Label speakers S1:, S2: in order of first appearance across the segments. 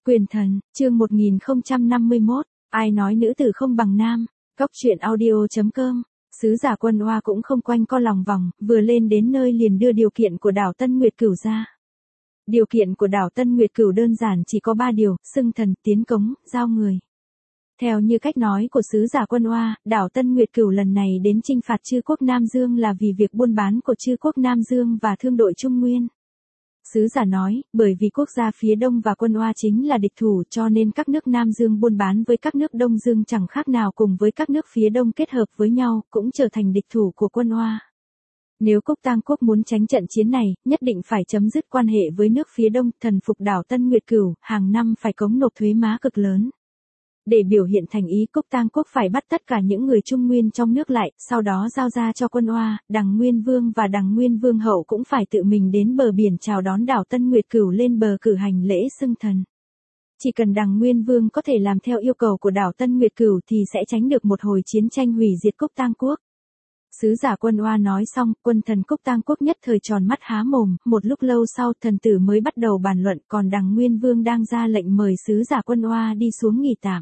S1: Quyền thần, chương 1051, ai nói nữ tử không bằng nam, Cóc truyện audio.com, sứ giả Quân Oa cũng không quanh co lòng vòng, vừa lên đến nơi liền đưa điều kiện của đảo Tân Nguyệt Cửu ra. Điều kiện của đảo Tân Nguyệt Cửu đơn giản chỉ có 3 điều, xưng thần, tiến cống, giao người. Theo như cách nói của sứ giả Quân Oa, đảo Tân Nguyệt Cửu lần này đến chinh phạt Chư quốc Nam Dương là vì việc buôn bán của Chư quốc Nam Dương và thương đội Trung Nguyên. Sứ giả nói, bởi vì quốc gia phía Đông và Quân Oa chính là địch thủ cho nên các nước Nam Dương buôn bán với các nước Đông Dương chẳng khác nào cùng với các nước phía Đông kết hợp với nhau, cũng trở thành địch thủ của Quân Oa. Nếu Cúc Tang quốc muốn tránh trận chiến này, nhất định phải chấm dứt quan hệ với nước phía Đông, thần phục đảo Tân Nguyệt Cửu, hàng năm phải cống nộp thuế má cực lớn. Để biểu hiện thành ý, Cúc Tang quốc phải bắt tất cả những người Trung Nguyên trong nước lại, sau đó giao ra cho Quân Oa, Đằng Nguyên Vương và Đằng Nguyên Vương hậu cũng phải tự mình đến bờ biển chào đón đảo Tân Nguyệt Cửu lên bờ cử hành lễ xưng thần. Chỉ cần Đằng Nguyên Vương có thể làm theo yêu cầu của đảo Tân Nguyệt Cửu thì sẽ tránh được một hồi chiến tranh hủy diệt Cúc Tang quốc. Sứ giả Quân Oa nói xong, quân thần Cúc Tang quốc nhất thời tròn mắt há mồm, một lúc lâu sau thần tử mới bắt đầu bàn luận, còn Đằng Nguyên Vương đang ra lệnh mời sứ giả Quân Oa đi xuống nghỉ tạm.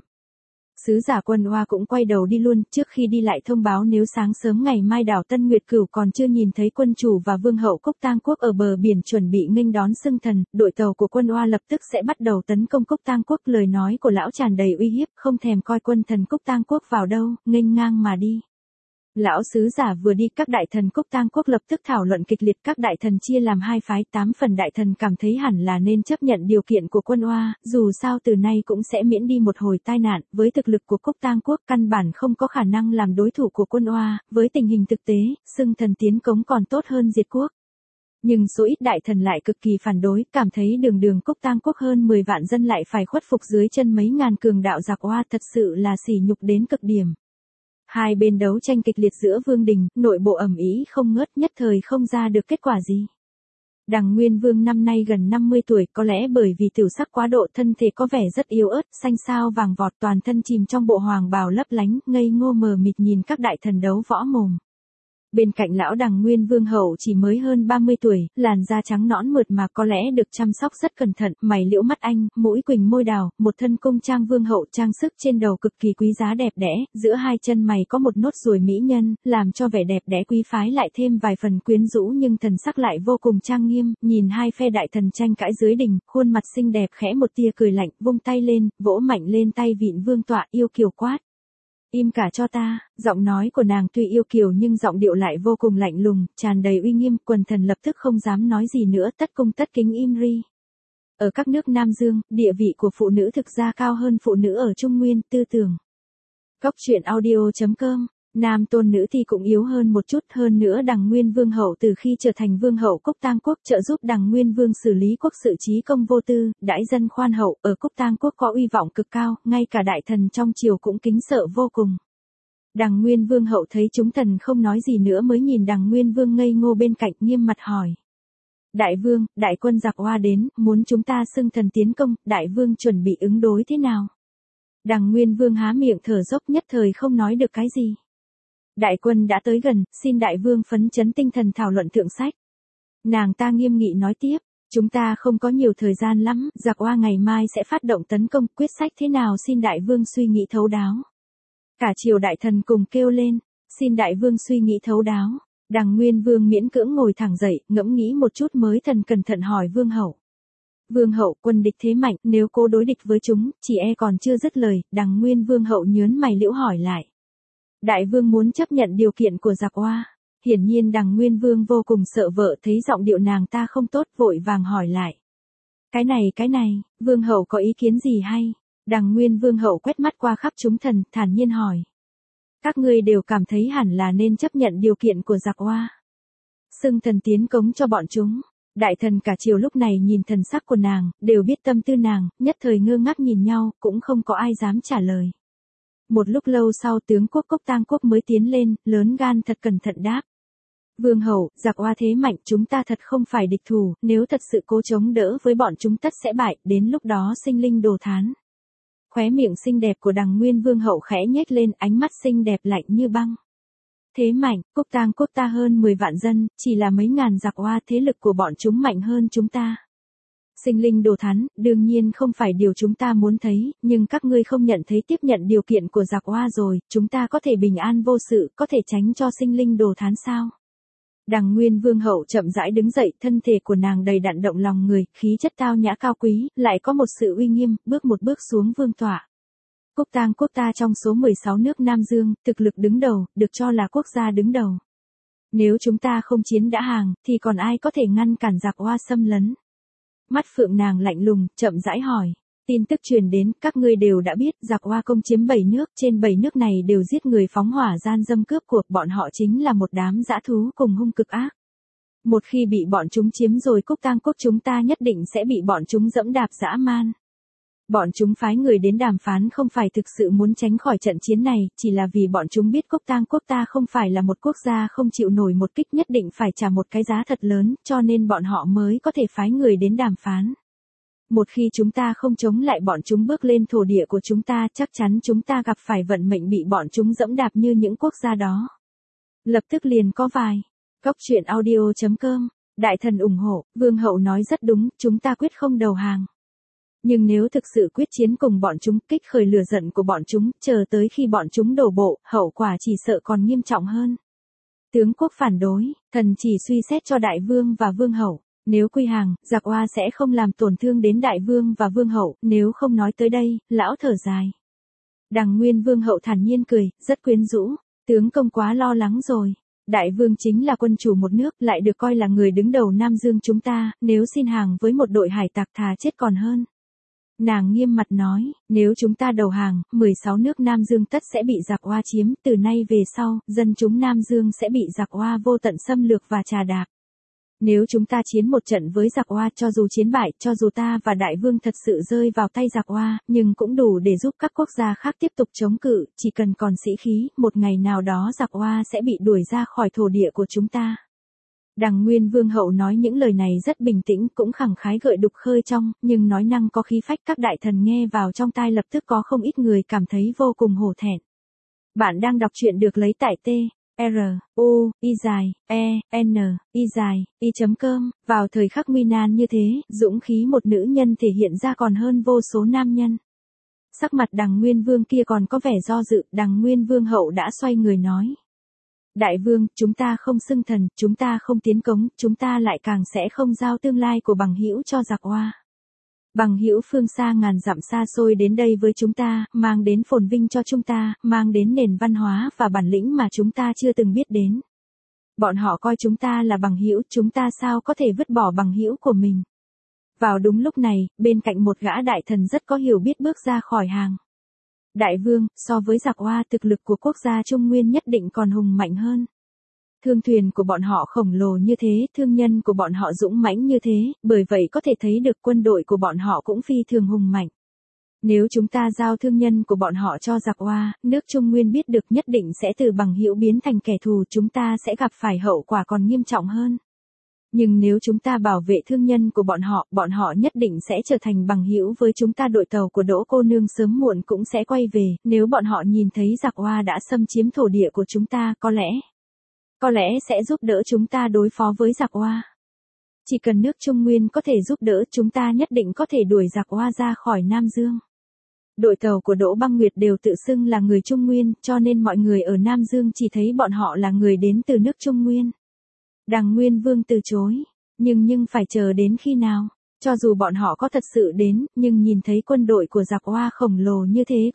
S1: Sứ giả Quân Oa cũng quay đầu đi luôn, trước khi đi lại thông báo nếu sáng sớm ngày mai đảo Tân Nguyệt Cửu còn chưa nhìn thấy quân chủ và vương hậu Cúc Tang quốc ở bờ biển chuẩn bị nghênh đón xưng thần, đội tàu của Quân Oa lập tức sẽ bắt đầu tấn công Cúc Tang quốc. Lời nói của lão tràn đầy uy hiếp, không thèm coi quân thần Cúc Tang quốc vào đâu, nghênh ngang mà đi. Lão sứ giả vừa đi, các đại thần Cúc Tang quốc lập tức thảo luận kịch liệt, các đại thần chia làm hai phái, 8 phần đại thần cảm thấy hẳn là nên chấp nhận điều kiện của Quân Oa, dù sao từ nay cũng sẽ miễn đi một hồi tai nạn, với thực lực của Cúc Tang quốc căn bản không có khả năng làm đối thủ của Quân Oa, với tình hình thực tế, xưng thần tiến cống còn tốt hơn diệt quốc. Nhưng số ít đại thần lại cực kỳ phản đối, cảm thấy đường Cúc Tang quốc hơn 10 vạn dân lại phải khuất phục dưới chân mấy ngàn cường đạo giặc Oa, thật sự là sỉ nhục đến cực điểm. Hai bên đấu tranh kịch liệt giữa vương đình, nội bộ ầm ĩ không ngớt, nhất thời không ra được kết quả gì. Đằng Nguyên Vương năm nay gần 50 tuổi, có lẽ bởi vì tiểu sắc quá độ, thân thể có vẻ rất yếu ớt, xanh xao vàng vọt, toàn thân chìm trong bộ hoàng bào lấp lánh, ngây ngô mờ mịt nhìn các đại thần đấu võ mồm. Bên cạnh lão Đằng Nguyên Vương hậu chỉ mới hơn 30 tuổi, làn da trắng nõn mượt mà, có lẽ được chăm sóc rất cẩn thận, mày liễu mắt anh, mũi quỳnh môi đào, một thân cung trang vương hậu, trang sức trên đầu cực kỳ quý giá đẹp đẽ, giữa hai chân mày có một nốt ruồi mỹ nhân, làm cho vẻ đẹp đẽ quý phái lại thêm vài phần quyến rũ, nhưng thần sắc lại vô cùng trang nghiêm. Nhìn hai phe đại thần tranh cãi dưới đình, khuôn mặt xinh đẹp khẽ một tia cười lạnh, vung tay lên, vỗ mạnh lên tay vịn vương tọa, yêu kiều quát: im cả cho ta. Giọng nói của nàng tuy yêu kiều nhưng giọng điệu lại vô cùng lạnh lùng, tràn đầy uy nghiêm, quần thần lập tức không dám nói gì nữa, tất cung tất kính im ri. Ở các nước Nam Dương, địa vị của phụ nữ thực ra cao hơn phụ nữ ở Trung Nguyên, tư tưởng. Cóc truyện audio.com, nam tôn nữ thì cũng yếu hơn một chút, hơn nữa Đằng Nguyên Vương hậu từ khi trở thành vương hậu Cúc Tang quốc trợ giúp Đằng Nguyên Vương xử lý quốc sự trí công vô tư, đãi dân khoan hậu, ở Cúc Tang quốc có uy vọng cực cao, ngay cả đại thần trong triều cũng kính sợ vô cùng. Đằng Nguyên Vương hậu thấy chúng thần không nói gì nữa mới nhìn Đằng Nguyên Vương ngây ngô bên cạnh, nghiêm mặt hỏi: đại vương, đại quân giặc Oa đến, muốn chúng ta xưng thần tiến công, đại vương chuẩn bị ứng đối thế nào? Đằng Nguyên Vương há miệng thở dốc, nhất thời không nói được cái gì. Đại quân đã tới gần, xin đại vương phấn chấn tinh thần thảo luận thượng sách. Nàng ta nghiêm nghị nói tiếp: chúng ta không có nhiều thời gian lắm, giặc Oa ngày mai sẽ phát động tấn công, quyết sách thế nào xin đại vương suy nghĩ thấu đáo. Cả triều đại thần cùng kêu lên: xin đại vương suy nghĩ thấu đáo. Đằng Nguyên Vương miễn cưỡng ngồi thẳng dậy, ngẫm nghĩ một chút mới cẩn thận hỏi vương hậu: vương hậu, quân địch thế mạnh, nếu cố đối địch với chúng, chỉ e còn chưa dứt lời. Đằng Nguyên Vương hậu nhớn mày liễu hỏi lại: đại vương muốn chấp nhận điều kiện của giặc Oa? Hiển nhiên Đằng Nguyên Vương vô cùng sợ vợ, thấy giọng điệu nàng ta không tốt, vội vàng hỏi lại: cái này, vương hậu có ý kiến gì hay? Đằng Nguyên Vương hậu quét mắt qua khắp chúng thần, thản nhiên hỏi: các ngươi đều cảm thấy hẳn là nên chấp nhận điều kiện của giặc Oa, xưng thần tiến cống cho bọn chúng. Đại thần cả triều lúc này nhìn thần sắc của nàng, đều biết tâm tư nàng, nhất thời ngơ ngác nhìn nhau, cũng không có ai dám trả lời. Một lúc lâu sau, tướng quốc Cúc Tang quốc mới tiến lên, lớn gan thật cẩn thận đáp: vương hậu, giặc Oa thế mạnh, chúng ta thật không phải địch thủ, nếu thật sự cố chống đỡ với bọn chúng tất sẽ bại, đến lúc đó sinh linh đồ thán. Khóe miệng xinh đẹp của Đằng Nguyên Vương hậu khẽ nhếch lên, ánh mắt xinh đẹp lạnh như băng. Thế mạnh, Cúc Tang quốc ta hơn 10 vạn dân, chỉ là mấy ngàn giặc Oa, thế lực của bọn chúng mạnh hơn chúng ta. Sinh linh đồ thán, đương nhiên không phải điều chúng ta muốn thấy, nhưng các ngươi không nhận thấy tiếp nhận điều kiện của giặc oa rồi, chúng ta có thể bình an vô sự, có thể tránh cho sinh linh đồ thán sao? Đằng Nguyên Vương hậu chậm rãi đứng dậy, thân thể của nàng đầy đặn động lòng người, khí chất tao nhã cao quý, lại có một sự uy nghiêm, bước một bước xuống vương tọa. Cúc Tang quốc ta trong số 16 nước Nam Dương, thực lực đứng đầu, được cho là quốc gia đứng đầu. Nếu chúng ta không chiến đã hàng, thì còn ai có thể ngăn cản giặc oa xâm lấn? Mắt phượng nàng lạnh lùng, chậm rãi hỏi. Tin tức truyền đến, các ngươi đều đã biết, giặc oa công chiếm 7 nước, trên 7 nước này đều giết người phóng hỏa gian dâm cướp của, bọn họ chính là một đám dã thú cùng hung cực ác. Một khi bị bọn chúng chiếm rồi Cúc Tang quốc chúng ta nhất định sẽ bị bọn chúng dẫm đạp dã man. Bọn chúng phái người đến đàm phán không phải thực sự muốn tránh khỏi trận chiến này, chỉ là vì bọn chúng biết Cúc Tang quốc ta không phải là một quốc gia không chịu nổi một kích, nhất định phải trả một cái giá thật lớn, cho nên bọn họ mới có thể phái người đến đàm phán. Một khi chúng ta không chống lại bọn chúng bước lên thổ địa của chúng ta, chắc chắn chúng ta gặp phải vận mệnh bị bọn chúng dẫm đạp như những quốc gia đó. Lập tức liền có vài. Góc truyện audio.com. Đại thần ủng hộ, Vương hậu nói rất đúng, chúng ta quyết không đầu hàng. Nhưng nếu thực sự quyết chiến cùng bọn chúng, kích khởi lửa giận của bọn chúng, chờ tới khi bọn chúng đổ bộ, hậu quả chỉ sợ còn nghiêm trọng hơn. Tướng quốc phản đối, thần chỉ suy xét cho đại vương và vương hậu. Nếu quy hàng, giặc oa sẽ không làm tổn thương đến đại vương và vương hậu, nếu không nói tới đây, lão thở dài. Đằng Nguyên Vương hậu thản nhiên cười, rất quyến rũ, tướng công quá lo lắng rồi. Đại vương chính là quân chủ một nước, lại được coi là người đứng đầu Nam Dương chúng ta, nếu xin hàng với một đội hải tặc thà chết còn hơn. Nàng nghiêm mặt nói, nếu chúng ta đầu hàng, 16 nước Nam Dương tất sẽ bị giặc oa chiếm, từ nay về sau, dân chúng Nam Dương sẽ bị giặc oa vô tận xâm lược và trà đạp. Nếu chúng ta chiến một trận với giặc oa, cho dù chiến bại, cho dù ta và đại vương thật sự rơi vào tay giặc oa, nhưng cũng đủ để giúp các quốc gia khác tiếp tục chống cự, chỉ cần còn sĩ khí, một ngày nào đó giặc oa sẽ bị đuổi ra khỏi thổ địa của chúng ta. Đằng Nguyên Vương hậu nói những lời này rất bình tĩnh, cũng khẳng khái gợi đục khơi trong, nhưng nói năng có khí phách, các đại thần nghe vào trong tai lập tức có không ít người cảm thấy vô cùng hổ thẹn. Bạn đang đọc truyện được lấy tại truy.com. Vào thời khắc nguy nan như thế, dũng khí một nữ nhân thể hiện ra còn hơn vô số nam nhân. Sắc mặt đằng Nguyên Vương kia còn có vẻ do dự, đằng Nguyên Vương hậu đã xoay người nói. Đại vương, chúng ta không xưng thần, chúng ta không tiến cống, chúng ta lại càng sẽ không giao tương lai của bằng hữu cho giặc oa. Bằng hữu phương xa ngàn dặm xa xôi đến đây với chúng ta, mang đến phồn vinh cho chúng ta, mang đến nền văn hóa và bản lĩnh mà chúng ta chưa từng biết đến. Bọn họ coi chúng ta là bằng hữu, chúng ta sao có thể vứt bỏ bằng hữu của mình. Vào đúng lúc này, bên cạnh một gã đại thần rất có hiểu biết bước ra khỏi hàng. Đại vương, so với giặc oa, thực lực của quốc gia Trung Nguyên nhất định còn hùng mạnh hơn. Thương thuyền của bọn họ khổng lồ như thế, thương nhân của bọn họ dũng mãnh như thế, bởi vậy có thể thấy được quân đội của bọn họ cũng phi thường hùng mạnh. Nếu chúng ta giao thương nhân của bọn họ cho giặc oa, nước Trung Nguyên biết được nhất định sẽ từ bằng hữu biến thành kẻ thù, chúng ta sẽ gặp phải hậu quả còn nghiêm trọng hơn. Nhưng nếu chúng ta bảo vệ thương nhân của bọn họ nhất định sẽ trở thành bằng hữu với chúng ta. Đội tàu của Đỗ cô nương sớm muộn cũng sẽ quay về, nếu bọn họ nhìn thấy giặc oa đã xâm chiếm thổ địa của chúng ta, có lẽ sẽ giúp đỡ chúng ta đối phó với giặc oa. Chỉ cần nước Trung Nguyên có thể giúp đỡ, chúng ta nhất định có thể đuổi giặc oa ra khỏi Nam Dương. Đội tàu của Đỗ Băng Nguyệt đều tự xưng là người Trung Nguyên, cho nên mọi người ở Nam Dương chỉ thấy bọn họ là người đến từ nước Trung Nguyên. Đằng Nguyên Vương từ chối, nhưng phải chờ đến khi nào? Cho dù bọn họ có thật sự đến, nhưng nhìn thấy quân đội của giặc oa khổng lồ như thế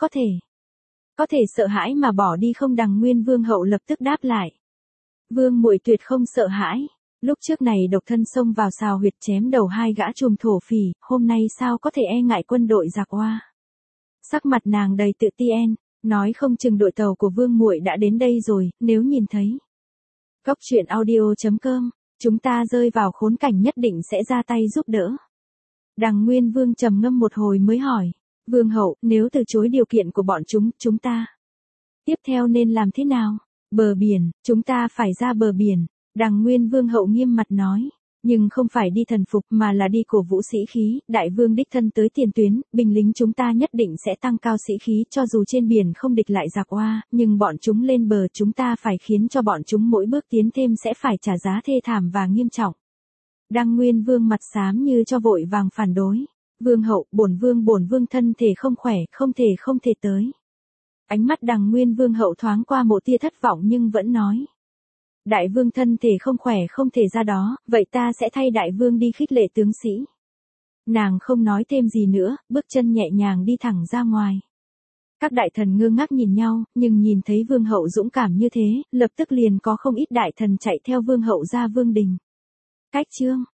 S1: có thể sợ hãi mà bỏ đi không? Đằng Nguyên Vương hậu lập tức đáp lại. Vương muội tuyệt không sợ hãi. Lúc trước này độc thân xông vào xào huyệt chém đầu hai gã trùm thổ phỉ, hôm nay sao có thể e ngại quân đội giặc oa? Sắc mặt nàng đầy tự tin, nói không chừng đội tàu của Vương muội đã đến đây rồi, nếu nhìn thấy. Góc truyện audio.com, chúng ta rơi vào khốn cảnh nhất định sẽ ra tay giúp đỡ. Đằng Nguyên Vương trầm ngâm một hồi mới hỏi, Vương hậu, nếu từ chối điều kiện của bọn chúng ta tiếp theo nên làm thế nào? Bờ biển, chúng ta phải ra bờ biển. Đằng Nguyên Vương hậu nghiêm mặt nói, nhưng không phải đi thần phục mà là đi cổ vũ sĩ khí, đại vương đích thân tới tiền tuyến, binh lính chúng ta nhất định sẽ tăng cao sĩ khí, cho dù trên biển không địch lại giặc oa, nhưng bọn chúng lên bờ chúng ta phải khiến cho bọn chúng mỗi bước tiến thêm sẽ phải trả giá thê thảm và nghiêm trọng. Đăng Nguyên Vương mặt xám như cho vội vàng phản đối. Vương hậu, bổn vương thân thể không khỏe, không thể tới. Ánh mắt Đằng Nguyên Vương hậu thoáng qua một tia thất vọng nhưng vẫn nói. Đại vương thân thể không khỏe không thể ra đó, vậy ta sẽ thay đại vương đi khích lệ tướng sĩ. Nàng không nói thêm gì nữa, bước chân nhẹ nhàng đi thẳng ra ngoài. Các đại thần ngơ ngác nhìn nhau, nhưng nhìn thấy vương hậu dũng cảm như thế, lập tức liền có không ít đại thần chạy theo vương hậu ra vương đình. Cách chương